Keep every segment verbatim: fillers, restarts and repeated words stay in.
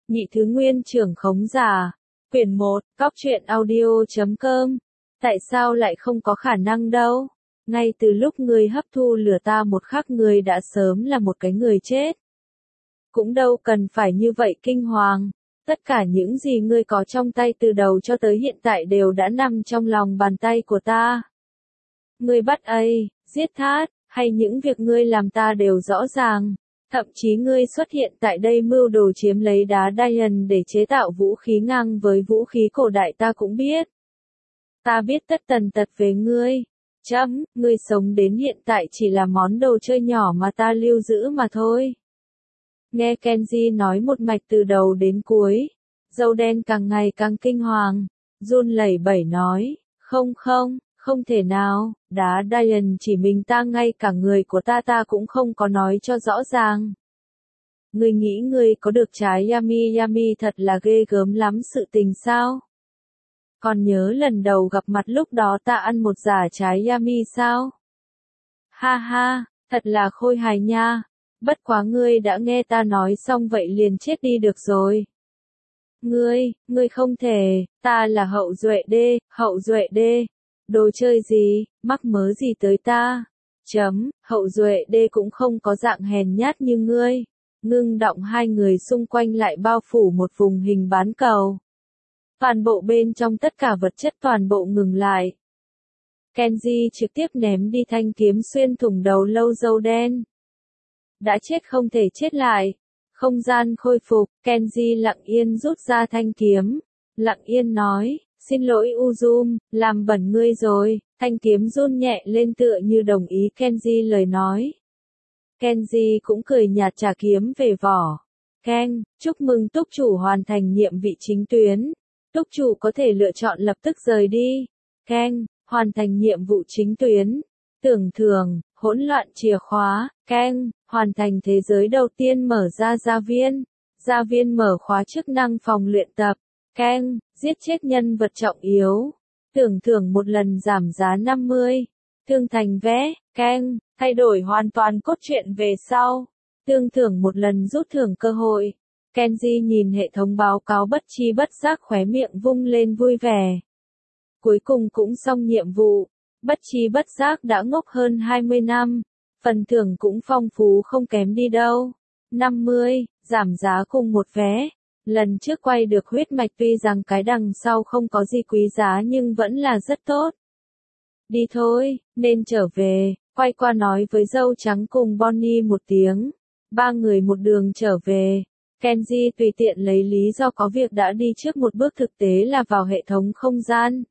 Nhị thứ nguyên trưởng khống giả. Quyển một, Cóc truyện audio chấm com. Tại sao lại không có khả năng đâu? Ngay từ lúc ngươi hấp thu lửa ta một khắc ngươi đã sớm là một cái người chết. Cũng đâu cần phải như vậy kinh hoàng. Tất cả những gì ngươi có trong tay từ đầu cho tới hiện tại đều đã nằm trong lòng bàn tay của ta. Ngươi bắt ấy, giết Thát, hay những việc ngươi làm ta đều rõ ràng. Thậm chí ngươi xuất hiện tại đây mưu đồ chiếm lấy đá Diamond để chế tạo vũ khí ngang với vũ khí cổ đại ta cũng biết. Ta biết tất tần tật về ngươi. Chấm, ngươi sống đến hiện tại chỉ là món đồ chơi nhỏ mà ta lưu giữ mà thôi. Nghe Kenji nói một mạch từ đầu đến cuối. Dâu đen càng ngày càng kinh hoàng. Run lẩy bẩy nói, không không, không thể nào, đá Diamond chỉ mình ta ngay cả người của ta ta cũng không có nói cho rõ ràng. Ngươi nghĩ ngươi có được trái Yami Yami thật là ghê gớm lắm sự tình sao? Còn nhớ lần đầu gặp mặt lúc đó ta ăn một giả trái Yami sao? Ha ha, thật là khôi hài nha. Bất quá ngươi đã nghe ta nói xong vậy liền chết đi được rồi. Ngươi, ngươi không thể, ta là hậu duệ đê, hậu duệ đê. Đồ chơi gì, mắc mớ gì tới ta? Chấm, hậu duệ đê cũng không có dạng hèn nhát như ngươi. Ngưng động hai người xung quanh lại bao phủ một vùng hình bán cầu. Toàn bộ bên trong tất cả vật chất toàn bộ ngừng lại. Kenji trực tiếp ném đi thanh kiếm xuyên thủng đầu lâu dâu đen. Đã chết không thể chết lại. Không gian khôi phục, Kenji lặng yên rút ra thanh kiếm. Lặng yên nói, xin lỗi Uzum, làm bẩn ngươi rồi. Thanh kiếm run nhẹ lên tựa như đồng ý Kenji lời nói. Kenji cũng cười nhạt trả kiếm về vỏ. Ken, chúc mừng túc chủ hoàn thành nhiệm vị chính tuyến. Túc chủ có thể lựa chọn lập tức rời đi. Ken, hoàn thành nhiệm vụ chính tuyến. Tưởng thưởng, hỗn loạn chìa khóa. Ken, hoàn thành thế giới đầu tiên mở ra gia viên. Gia viên mở khóa chức năng phòng luyện tập. Ken, giết chết nhân vật trọng yếu. Tưởng thưởng một lần giảm giá năm mươi. Thương thành vé. Ken, thay đổi hoàn toàn cốt truyện về sau. Tương thưởng một lần rút thưởng cơ hội. Kenji nhìn hệ thống báo cáo bất chi bất giác khóe miệng vung lên vui vẻ. Cuối cùng cũng xong nhiệm vụ. Bất chi bất giác đã ngốc hơn hai mươi năm. Phần thưởng cũng phong phú không kém đi đâu. năm mươi, giảm giá cùng một vé. Lần trước quay được huyết mạch tuy rằng cái đằng sau không có gì quý giá nhưng vẫn là rất tốt. Đi thôi, nên trở về. Quay qua nói với dâu trắng cùng Bonnie một tiếng. Ba người một đường trở về. Kenji tùy tiện lấy lý do có việc đã đi trước một bước thực tế là vào hệ thống không gian.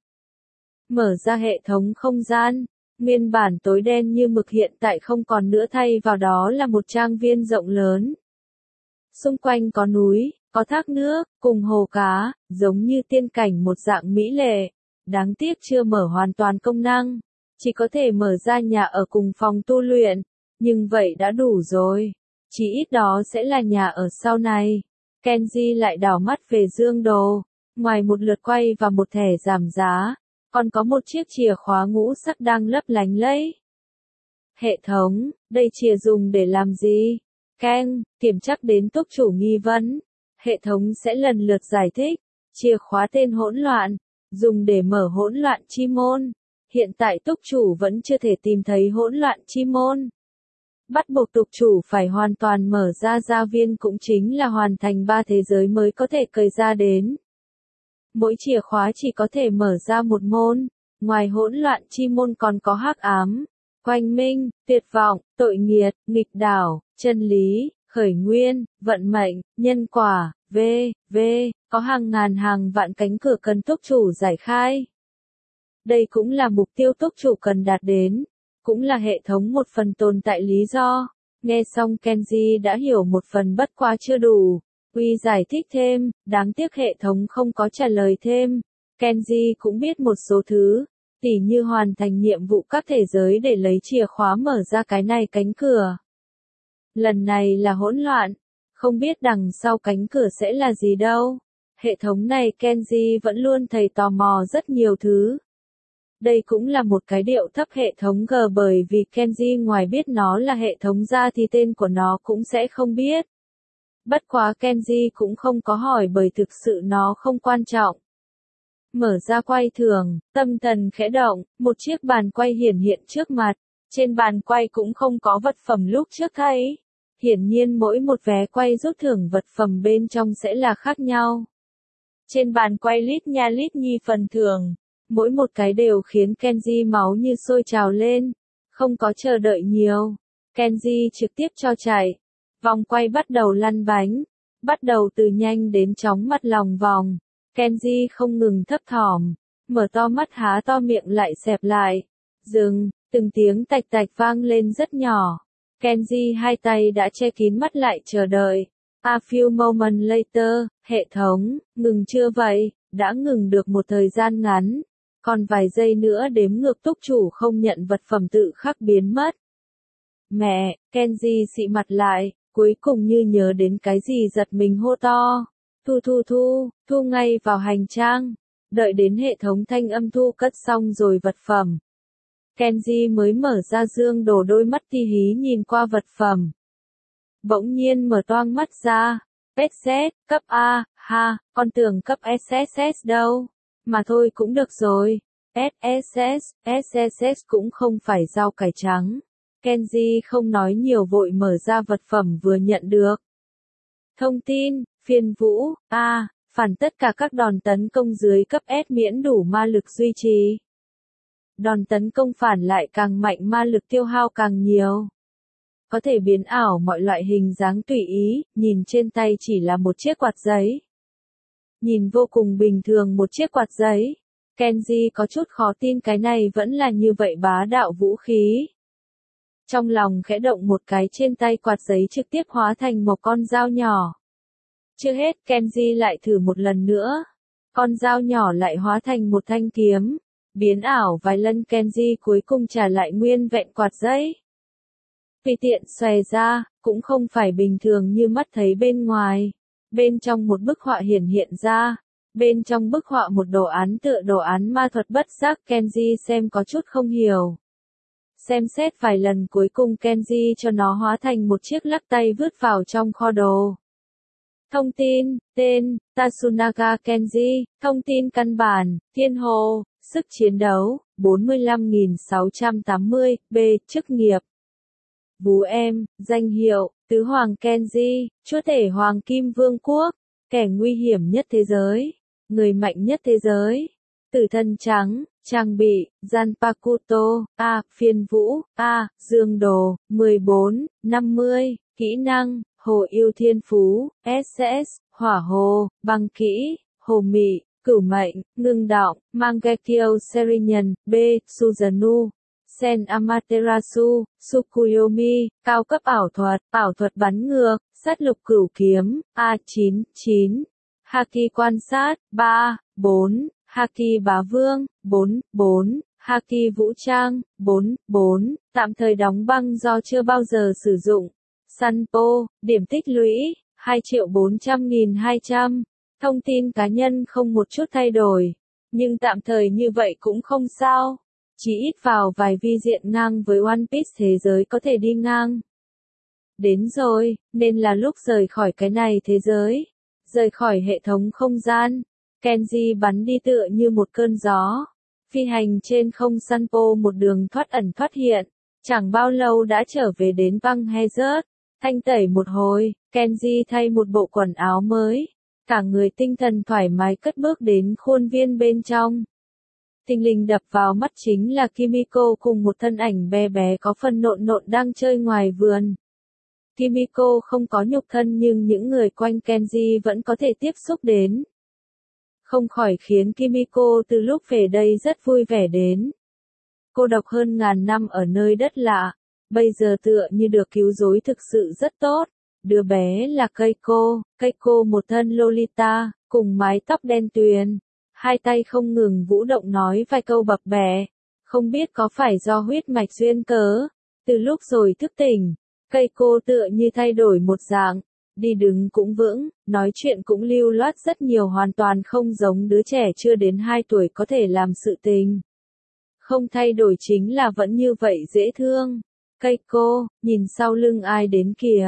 Mở ra hệ thống không gian. Nguyên bản tối đen như mực hiện tại không còn nữa thay vào đó là một trang viên rộng lớn. Xung quanh có núi, có thác nước, cùng hồ cá, giống như tiên cảnh một dạng mỹ lệ. Đáng tiếc chưa mở hoàn toàn công năng. Chỉ có thể mở ra nhà ở cùng phòng tu luyện. Nhưng vậy đã đủ rồi. Chỉ ít đó sẽ là nhà ở sau này. Kenji lại đảo mắt về dương đồ. Ngoài một lượt quay và một thẻ giảm giá, còn có một chiếc chìa khóa ngũ sắc đang lấp lánh lẫy. Hệ thống, đây chìa dùng để làm gì? Ken, kiểm chắc đến túc chủ nghi vấn. Hệ thống sẽ lần lượt giải thích. Chìa khóa tên hỗn loạn, dùng để mở hỗn loạn chi môn. Hiện tại túc chủ vẫn chưa thể tìm thấy hỗn loạn chi môn. Bắt buộc túc chủ phải hoàn toàn mở ra gia viên cũng chính là hoàn thành ba thế giới mới có thể cởi ra đến. Mỗi chìa khóa chỉ có thể mở ra một môn. Ngoài hỗn loạn chi môn còn có hắc ám, quanh minh, tuyệt vọng, tội nghiệt, nghịch đảo, chân lý, khởi nguyên, vận mệnh, nhân quả, v, v, có hàng ngàn hàng vạn cánh cửa cần túc chủ giải khai. Đây cũng là mục tiêu túc chủ cần đạt đến. Cũng là hệ thống một phần tồn tại lý do. Nghe xong Kenji đã hiểu một phần bất quá chưa đủ. Uy giải thích thêm, đáng tiếc hệ thống không có trả lời thêm. Kenji cũng biết một số thứ. Tỉ như hoàn thành nhiệm vụ các thế giới để lấy chìa khóa mở ra cái này cánh cửa. Lần này là hỗn loạn. Không biết đằng sau cánh cửa sẽ là gì đâu. Hệ thống này Kenji vẫn luôn thấy tò mò rất nhiều thứ. Đây cũng là một cái điệu thấp hệ thống G bởi vì Kenji ngoài biết nó là hệ thống ra thì tên của nó cũng sẽ không biết. Bất quá Kenji cũng không có hỏi bởi thực sự nó không quan trọng. Mở ra quay thường, tâm thần khẽ động, một chiếc bàn quay hiển hiện trước mặt. Trên bàn quay cũng không có vật phẩm lúc trước thấy. Hiển nhiên mỗi một vé quay rút thưởng vật phẩm bên trong sẽ là khác nhau. Trên bàn quay lít nha lít nhì phần thưởng. Mỗi một cái đều khiến Kenji máu như sôi trào lên. Không có chờ đợi nhiều. Kenji trực tiếp cho chạy. Vòng quay bắt đầu lăn bánh. Bắt đầu từ nhanh đến chóng mặt lòng vòng. Kenji không ngừng thấp thỏm. Mở to mắt há to miệng lại xẹp lại. Dừng, từng tiếng tạch tạch vang lên rất nhỏ. Kenji hai tay đã che kín mắt lại chờ đợi. A few moments later, hệ thống, ngừng chưa vậy, đã ngừng được một thời gian ngắn. Còn vài giây nữa đếm ngược túc chủ không nhận vật phẩm tự khắc biến mất. Mẹ, Kenji xị mặt lại, cuối cùng như nhớ đến cái gì giật mình hô to. Thu thu thu, thu ngay vào hành trang. Đợi đến hệ thống thanh âm thu cất xong rồi vật phẩm. Kenji mới mở ra dương đổ đôi mắt ti hí nhìn qua vật phẩm. Bỗng nhiên mở toang mắt ra. ét ét, cấp A, ha, con tưởng cấp ét ét ét đâu. Mà thôi cũng được rồi. ét ét ét, ét ét ét cũng không phải rau cải trắng. Kenji không nói nhiều vội mở ra vật phẩm vừa nhận được. Thông tin, phiên vũ, A, phản tất cả các đòn tấn công dưới cấp S miễn đủ ma lực duy trì. Đòn tấn công phản lại càng mạnh ma lực tiêu hao càng nhiều. Có thể biến ảo mọi loại hình dáng tùy ý, nhìn trên tay chỉ là một chiếc quạt giấy. Nhìn vô cùng bình thường một chiếc quạt giấy. Kenji có chút khó tin cái này vẫn là như vậy bá đạo vũ khí. Trong lòng khẽ động một cái trên tay quạt giấy trực tiếp hóa thành một con dao nhỏ. Chưa hết Kenji lại thử một lần nữa. Con dao nhỏ lại hóa thành một thanh kiếm. Biến ảo vài lần Kenji cuối cùng trả lại nguyên vẹn quạt giấy. Tùy tiện xòe ra, cũng không phải bình thường như mắt thấy bên ngoài. Bên trong một bức họa hiển hiện ra. Bên trong bức họa một đồ án tựa đồ án ma thuật bất giác Kenji xem có chút không hiểu. Xem xét vài lần cuối cùng Kenji cho nó hóa thành một chiếc lắc tay vứt vào trong kho đồ. Thông tin, tên, Tatsunaga Kenji, thông tin căn bản, thiên hồ, sức chiến đấu, bốn mươi lăm nghìn sáu trăm tám mươi, B, chức nghiệp. Vú em, danh hiệu, Tứ Hoàng Kenji, chúa tể Hoàng Kim Vương Quốc, kẻ nguy hiểm nhất thế giới, người mạnh nhất thế giới, tử thân trắng, trang bị, Zanpakuto, A, phiên vũ, A, dương đồ, mười bốn, năm mươi, kỹ năng, hồ yêu thiên phú, ét ét, hỏa hồ, băng kỹ, hồ mị, cửu mệnh, ngưng động, Mangekyo Serinian, B, Suzanu. Sen Amaterasu, Tsukuyomi, cao cấp ảo thuật, ảo thuật bắn ngược, sát lục cửu kiếm, A chín chín. Haki quan sát, ba, bốn, Haki bá vương, bốn, bốn, Haki vũ trang, bốn, bốn, tạm thời đóng băng do chưa bao giờ sử dụng. Sanpo, điểm tích lũy, hai triệu bốn trăm nghìn hai trăm. Thông tin cá nhân không một chút thay đổi. Nhưng tạm thời như vậy cũng không sao. Chỉ ít vào vài vi diện ngang với One Piece thế giới có thể đi ngang. Đến rồi, nên là lúc rời khỏi cái này thế giới. Rời khỏi hệ thống không gian. Kenji bắn đi tựa như một cơn gió. Phi hành trên không Sanpo một đường thoát ẩn thoát hiện. Chẳng bao lâu đã trở về đến băng Hazard. Thanh tẩy một hồi, Kenji thay một bộ quần áo mới. Cả người tinh thần thoải mái cất bước đến khuôn viên bên trong. Thình lình đập vào mắt chính là Kimiko cùng một thân ảnh bé bé có phần nộn nộn đang chơi ngoài vườn. Kimiko không có nhục thân nhưng những người quanh Kenji vẫn có thể tiếp xúc đến. Không khỏi khiến Kimiko từ lúc về đây rất vui vẻ đến. Cô độc hơn ngàn năm ở nơi đất lạ, bây giờ tựa như được cứu rỗi thực sự rất tốt. Đứa bé là Keiko, Keiko một thân Lolita, cùng mái tóc đen tuyền. Hai tay không ngừng vũ động nói vài câu bập bẹ. Không biết có phải do huyết mạch duyên cớ. Từ lúc rồi thức tỉnh, Keiko tựa như thay đổi một dạng. Đi đứng cũng vững, nói chuyện cũng lưu loát rất nhiều hoàn toàn không giống đứa trẻ chưa đến hai tuổi có thể làm sự tình. Không thay đổi chính là vẫn như vậy dễ thương. Keiko, nhìn sau lưng ai đến kìa.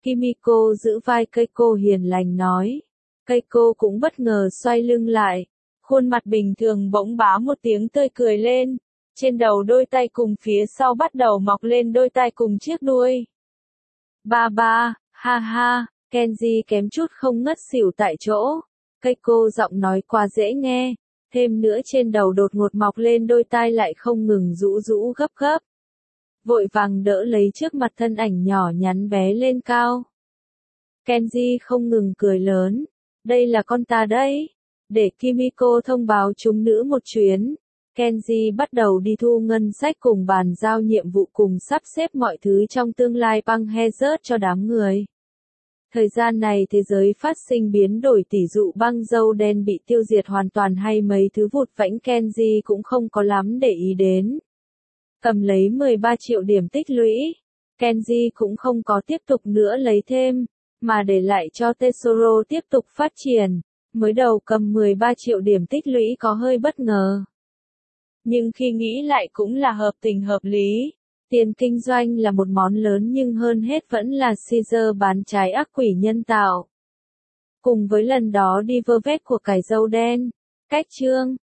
Kimiko giữ vai Keiko hiền lành nói. Keiko cũng bất ngờ xoay lưng lại. Khuôn mặt bình thường bỗng bá một tiếng tươi cười lên. Trên đầu đôi tay cùng phía sau bắt đầu mọc lên đôi tai cùng chiếc đuôi. Ba ba, ha ha, Kenji kém chút không ngất xỉu tại chỗ. Keiko giọng nói quá dễ nghe. Thêm nữa trên đầu đột ngột mọc lên đôi tai lại không ngừng rũ rũ gấp gấp. Vội vàng đỡ lấy trước mặt thân ảnh nhỏ nhắn bé lên cao. Kenji không ngừng cười lớn. Đây là con ta đấy. Để Kimiko thông báo chúng nữ một chuyến. Kenji bắt đầu đi thu ngân sách cùng bàn giao nhiệm vụ cùng sắp xếp mọi thứ trong tương lai băng Hazard cho đám người. Thời gian này thế giới phát sinh biến đổi tỷ dụ băng dâu đen bị tiêu diệt hoàn toàn hay mấy thứ vụt vãnh Kenji cũng không có lắm để ý đến. Cầm lấy mười ba triệu điểm tích lũy, Kenji cũng không có tiếp tục nữa lấy thêm, mà để lại cho Tesoro tiếp tục phát triển. Mới đầu cầm mười ba triệu điểm tích lũy có hơi bất ngờ. Nhưng khi nghĩ lại cũng là hợp tình hợp lý. Tiền kinh doanh là một món lớn nhưng hơn hết vẫn là Caesar bán trái ác quỷ nhân tạo. Cùng với lần đó đi vơ vét của cải dâu đen. Cách chương